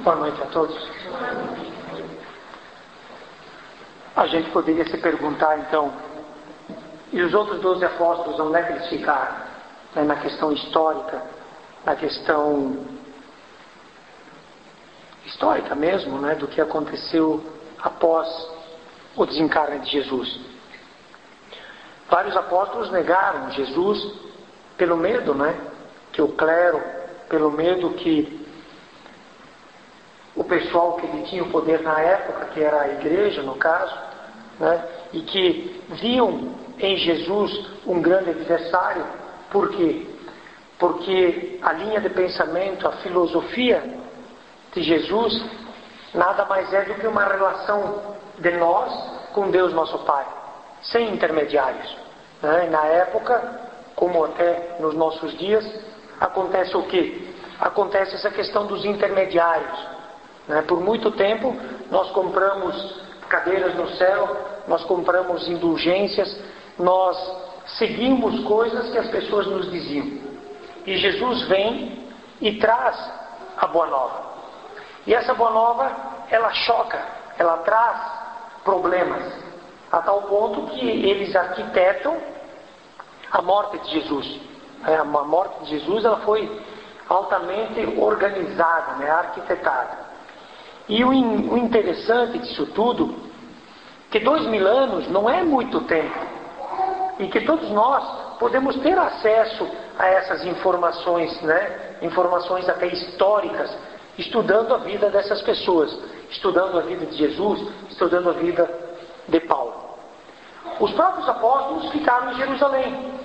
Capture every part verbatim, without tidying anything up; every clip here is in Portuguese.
Boa noite a todos. A gente poderia se perguntar então, e os outros doze apóstolos, onde é que eles ficaram? Né, na questão histórica, na questão histórica mesmo, né, do que aconteceu após o desencarne de Jesus. Vários apóstolos negaram Jesus pelo medo, né, que o clero, pelo medo que o pessoal que tinha o poder na época, que era a igreja no caso, né, e que viam em Jesus um grande adversário. Por quê? Porque a linha de pensamento, a filosofia de Jesus, nada mais é do que uma relação de nós com Deus nosso Pai, sem intermediários. Né? E na época, como até nos nossos dias, acontece o quê? Acontece essa questão dos intermediários. Né? Por muito tempo, nós compramos cadeiras no céu, nós compramos indulgências, nós seguimos coisas que as pessoas nos diziam. E Jesus vem e traz a boa nova. E essa boa nova, ela choca, ela traz problemas, a tal ponto que eles arquitetam a morte de Jesus. A morte de Jesus, ela foi altamente organizada, né, arquitetada. E o, in, o interessante disso tudo, que dois mil anos não é muito tempo, e que todos nós podemos ter acesso a essas informações, né, informações até históricas, estudando a vida dessas pessoas, estudando a vida de Jesus, estudando a vida de Paulo. Os próprios apóstolos ficaram em Jerusalém.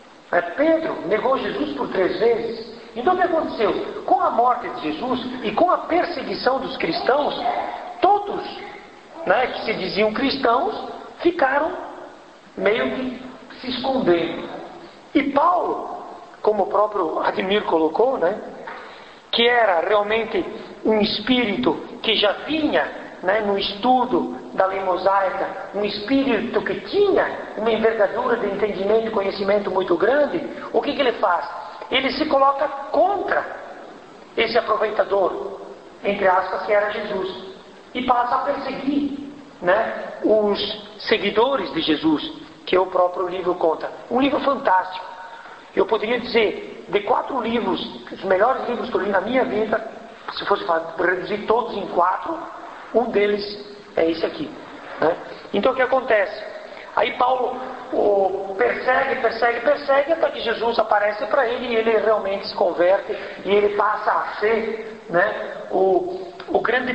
Pedro negou Jesus por três vezes. Então o que aconteceu? Com a morte de Jesus e com a perseguição dos cristãos, todos, né, que se diziam cristãos ficaram meio que se escondendo. E Paulo, como o próprio Admir colocou, né, que era realmente um espírito que já vinha, né, no estudo da lei mosaica, um espírito que tinha uma envergadura de entendimento e conhecimento muito grande, o que, que ele faz? Ele se coloca contra esse aproveitador, entre aspas, que era Jesus, e passa a perseguir, né, os seguidores de Jesus, que o próprio livro conta. Um livro fantástico. Eu poderia dizer, de quatro livros, os melhores livros que eu li na minha vida, se fosse reduzir todos em quatro, um deles é esse aqui. Né? Então o que acontece? Aí Paulo o persegue, persegue, persegue, até que Jesus aparece para ele e ele realmente se converte e ele passa a ser, né, o, o grande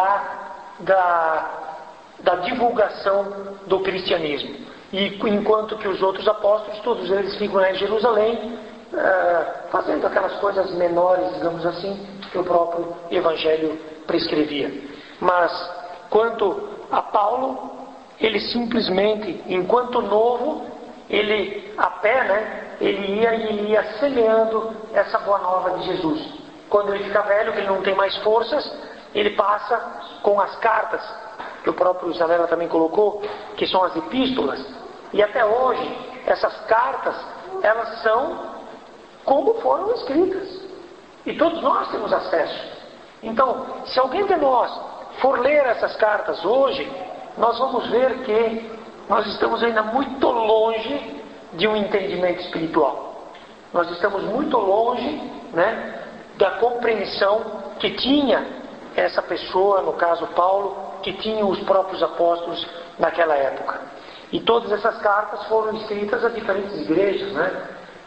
pilar da, da divulgação do cristianismo. E enquanto que os outros apóstolos, todos eles ficam lá em Jerusalém, uh, fazendo aquelas coisas menores, digamos assim, que o próprio Evangelho prescrevia. Mas quanto a Paulo, ele simplesmente, enquanto novo, ele a pé, né, ele ia e ele ia semeando essa boa nova de Jesus. Quando ele fica velho, que ele não tem mais forças, ele passa com as cartas, que o próprio Zanella também colocou, que são as epístolas. E até hoje, essas cartas, elas são como foram escritas. E todos nós temos acesso. Então, se alguém de nós for ler essas cartas hoje, nós vamos ver que nós estamos ainda muito longe de um entendimento espiritual. Nós estamos muito longe, né, da compreensão que tinha essa pessoa, no caso Paulo, que tinha os próprios apóstolos naquela época. E todas essas cartas foram escritas a diferentes igrejas, né?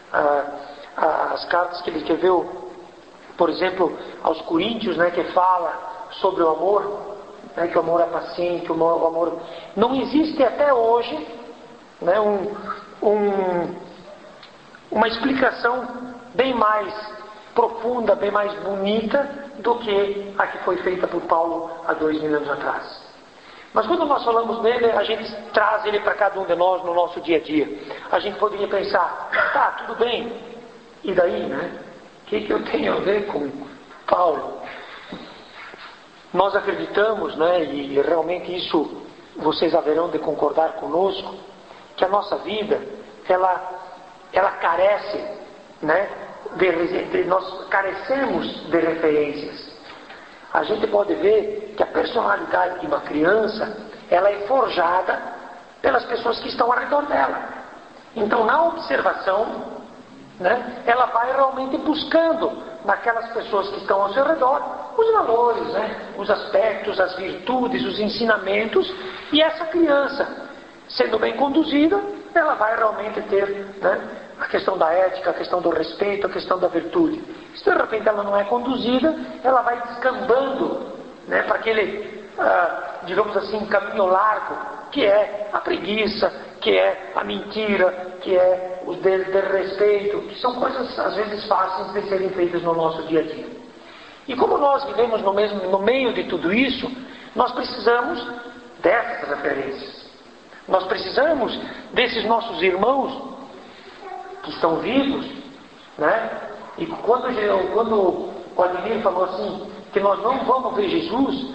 As cartas que ele escreveu, por exemplo, aos Coríntios, né, que fala sobre o amor, né, que o amor é paciente, o amor, o amor... Não existe até hoje, né, um, um, uma explicação bem mais profunda, bem mais bonita do que a que foi feita por Paulo há dois mil anos atrás. Mas quando nós falamos dele, a gente traz ele para cada um de nós no nosso dia a dia. A gente poderia pensar, tá, tudo bem, e daí, né? O que, que eu tenho a ver com Paulo? Nós acreditamos, né, e realmente isso vocês haverão de concordar conosco, que a nossa vida, ela, ela carece, né, de, de, nós carecemos de referências. a gente pode ver que a personalidade de uma criança, ela é forjada pelas pessoas que estão ao redor dela. Então, na observação, né, ela vai realmente buscando naquelas pessoas que estão ao seu redor os valores, né, os aspectos, as virtudes, os ensinamentos, e essa criança, sendo bem conduzida, ela vai realmente ter, né, a questão da ética, a questão do respeito, a questão da virtude. Se de repente ela não é conduzida, ela vai descambando, né, para aquele, ah, digamos assim, caminho largo, que é a preguiça, que é a mentira, que é o desrespeito, que são coisas às vezes fáceis de serem feitas no nosso dia a dia. E como nós vivemos no, mesmo, no meio de tudo isso, nós precisamos dessas referências. Nós precisamos desses nossos irmãos que estão vivos, né? E quando, quando o Ademir falou assim, que nós não vamos ver Jesus,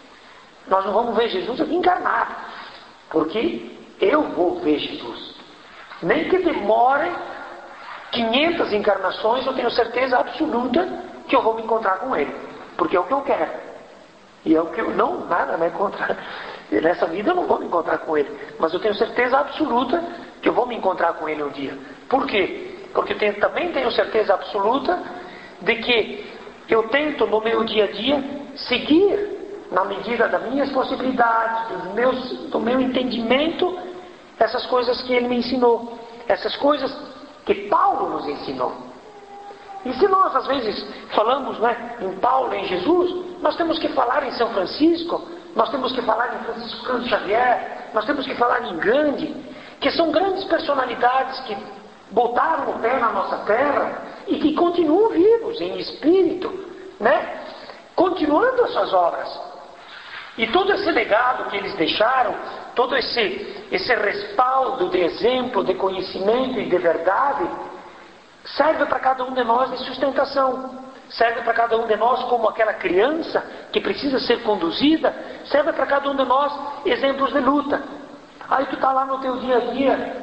nós não vamos ver Jesus aqui encarnado, porque eu vou ver Jesus. Nem que demore quinhentas encarnações, eu tenho certeza absoluta que eu vou me encontrar com Ele, porque é o que eu quero. E é o que eu não, nada me contra. Nessa vida eu não vou me encontrar com Ele, mas eu tenho certeza absoluta que eu vou me encontrar com Ele um dia. Por quê? Porque eu tenho, também tenho certeza absoluta de que eu tento no meu dia a dia seguir, na medida das minhas possibilidades, dos meus, do meu entendimento, essas coisas que Ele me ensinou, essas coisas que Paulo nos ensinou. E se nós às vezes falamos, né, em Paulo, em Jesus, nós temos que falar em São Francisco, nós temos que falar em Francisco Cândido Xavier, nós temos que falar em Gandhi, que são grandes personalidades que botaram o pé na nossa terra e que continuam vivos em espírito, né, continuando as suas obras. E todo esse legado que eles deixaram, todo esse, esse respaldo de exemplo, de conhecimento e de verdade, serve para cada um de nós de sustentação. Serve para cada um de nós como aquela criança que precisa ser conduzida. Serve para cada um de nós exemplos de luta. Aí tu está lá no teu dia a dia,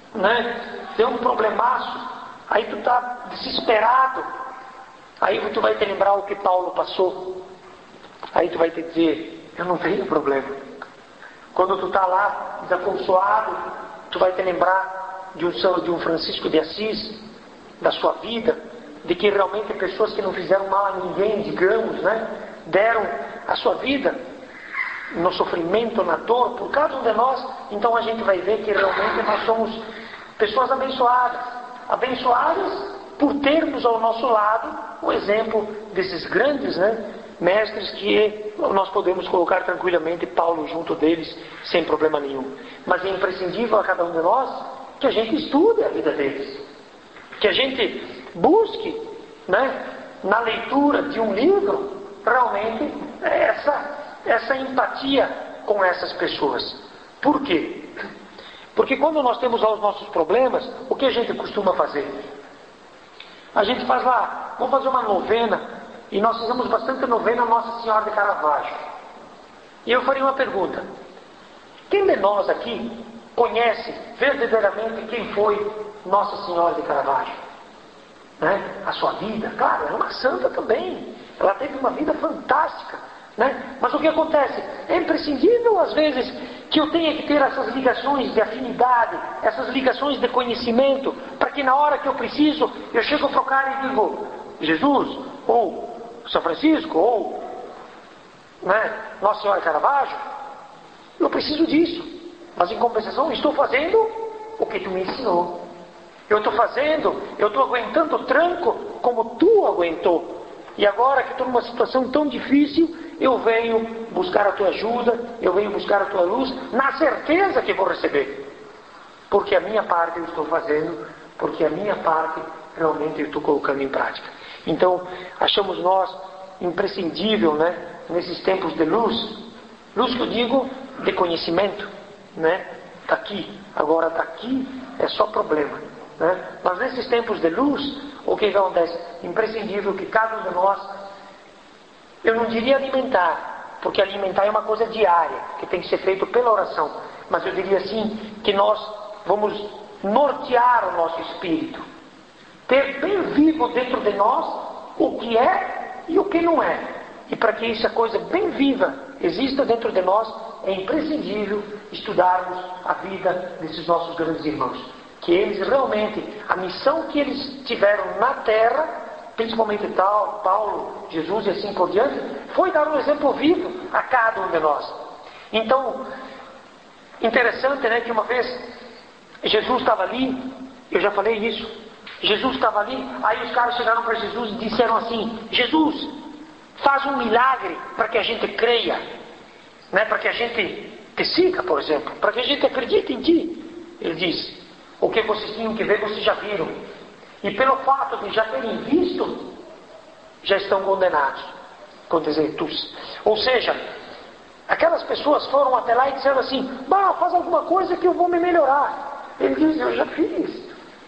né? Tem um problemaço. Aí tu está desesperado. Aí tu vai te lembrar o que Paulo passou. Aí tu vai te dizer, eu não tenho problema. Quando tu está lá desaconsoado, tu vai te lembrar de um, de um Francisco de Assis, da sua vida, de que realmente pessoas que não fizeram mal a ninguém, digamos, né, deram a sua vida no sofrimento, na dor, por cada um de nós. Então a gente vai ver que realmente nós somos pessoas abençoadas, abençoadas por termos ao nosso lado o exemplo desses grandes, né, mestres que nós podemos colocar tranquilamente Paulo junto deles sem problema nenhum. Mas é imprescindível a cada um de nós que a gente estude a vida deles, que a gente busque, né, na leitura de um livro realmente essa, essa empatia com essas pessoas. Por quê? Porque quando nós temos lá os nossos problemas, o que a gente costuma fazer? A gente faz lá, vamos fazer uma novena, e nós fizemos bastante novena a Nossa Senhora de Caravaggio. E eu faria uma pergunta: quem de nós aqui conhece verdadeiramente quem foi Nossa Senhora de Caravaggio? Né? A sua vida, claro, ela é uma santa também, ela teve uma vida fantástica, né? Mas o que acontece? É imprescindível às vezes que eu tenha que ter essas ligações de afinidade, essas ligações de conhecimento, para que na hora que eu preciso, eu chego para o cara e digo, Jesus, ou São Francisco, ou, né, Nossa Senhora de Caravaggio, eu preciso disso, mas em compensação estou fazendo o que tu me ensinou. Eu estou fazendo, eu estou aguentando o tranco como tu aguentou. E agora que estou numa situação tão difícil, eu venho buscar a tua ajuda, eu venho buscar a tua luz, na certeza que vou receber. Porque a minha parte eu estou fazendo, porque a minha parte realmente eu estou colocando em prática. Então, achamos nós imprescindível, né, nesses tempos de luz, luz que eu digo de conhecimento, né? Está aqui, agora está aqui, é só problema. Né? Mas nesses tempos de luz, o que acontece? Imprescindível que cada um de nós, eu não diria alimentar, porque alimentar é uma coisa diária, que tem que ser feito pela oração, mas eu diria assim, que nós vamos nortear o nosso espírito, ter bem vivo dentro de nós o que é e o que não é, E para que essa coisa bem viva exista dentro de nós, é imprescindível estudarmos a vida desses nossos grandes irmãos. Que eles realmente, a missão que eles tiveram na terra, principalmente tal, Paulo, Jesus e assim por diante, foi dar um exemplo vivo a cada um de nós. Então, interessante, né, que uma vez Jesus estava ali, eu já falei isso, Jesus estava ali, aí os caras chegaram para Jesus e disseram assim: Jesus, faz um milagre para que a gente creia, né, para que a gente te siga, por exemplo, para que a gente acredite em ti. Ele diz: o que vocês tinham que ver, vocês já viram. E pelo fato de já terem visto, já estão condenados. Com desertos. Ou seja, aquelas pessoas foram até lá e disseram assim: bah, faz alguma coisa que eu vou me melhorar. Ele diz: eu já fiz.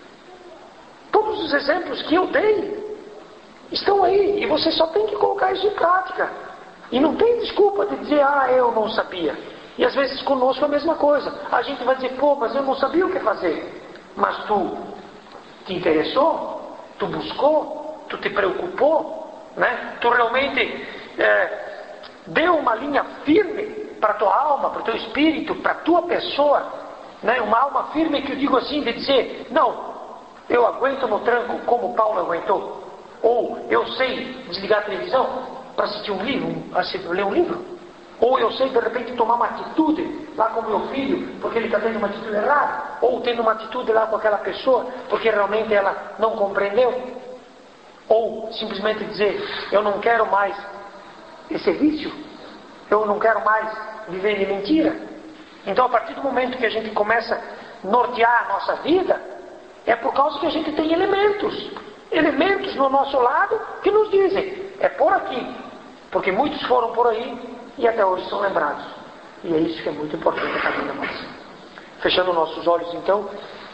Todos os exemplos que eu dei estão aí. E você só tem que colocar isso em prática. E não tem desculpa de dizer: ah, eu não sabia. E às vezes conosco é a mesma coisa. A gente vai dizer: pô, mas eu não sabia o que fazer. Mas tu te interessou? Tu buscou? Tu te preocupou? Né? Tu realmente é, deu uma linha firme para a tua alma, para o teu espírito, para a tua pessoa, né? Uma alma firme que eu digo assim, de dizer: não, eu aguento no tranco como Paulo aguentou. Ou eu sei desligar a televisão para assistir um livro, um, ler um livro. Ou eu sei de repente tomar uma atitude lá com meu filho, porque ele está tendo uma atitude errada. Ou tendo uma atitude lá com aquela pessoa, porque realmente ela não compreendeu. Ou simplesmente dizer: eu não quero mais esse vício. Eu não quero mais viver de mentira. Então, a partir do momento que a gente começa a nortear a nossa vida, é por causa que a gente tem elementos. Elementos no nosso lado que nos dizem: é por aqui. Porque muitos foram por aí e até hoje são lembrados. E é isso que é muito importante a cada um de nós. Fechando nossos olhos, então,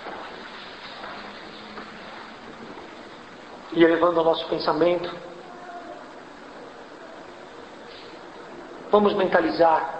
e elevando o nosso pensamento, vamos mentalizar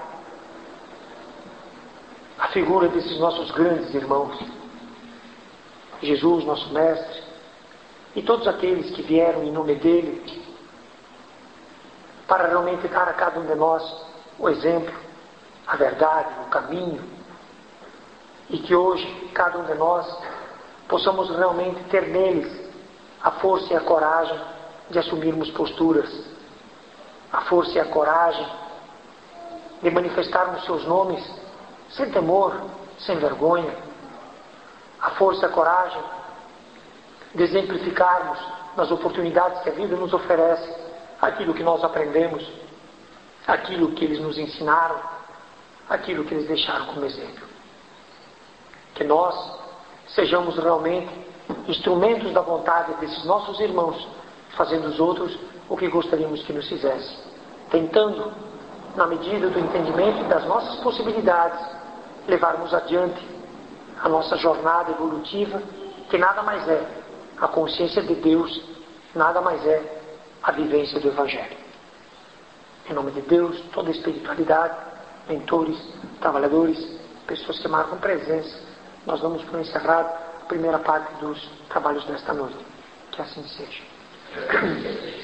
a figura desses nossos grandes irmãos. Jesus, nosso Mestre, e todos aqueles que vieram em nome dele, para realmente dar a cada um de nós o exemplo, a verdade, o caminho, e que hoje cada um de nós possamos realmente ter neles a força e a coragem de assumirmos posturas, a força e a coragem de manifestarmos seus nomes sem temor, sem vergonha, a força e a coragem de exemplificarmos nas oportunidades que a vida nos oferece aquilo que nós aprendemos, aquilo que eles nos ensinaram, aquilo que eles deixaram como exemplo. Que nós sejamos realmente instrumentos da vontade desses nossos irmãos, fazendo os outros o que gostaríamos que nos fizessem, tentando, na medida do entendimento das nossas possibilidades, levarmos adiante a nossa jornada evolutiva, que nada mais é a consciência de Deus, nada mais é a vivência do Evangelho. Em nome de Deus, toda a espiritualidade, mentores, trabalhadores, pessoas que marcam presença, nós damos por encerrado a primeira parte dos trabalhos desta noite. Que assim seja.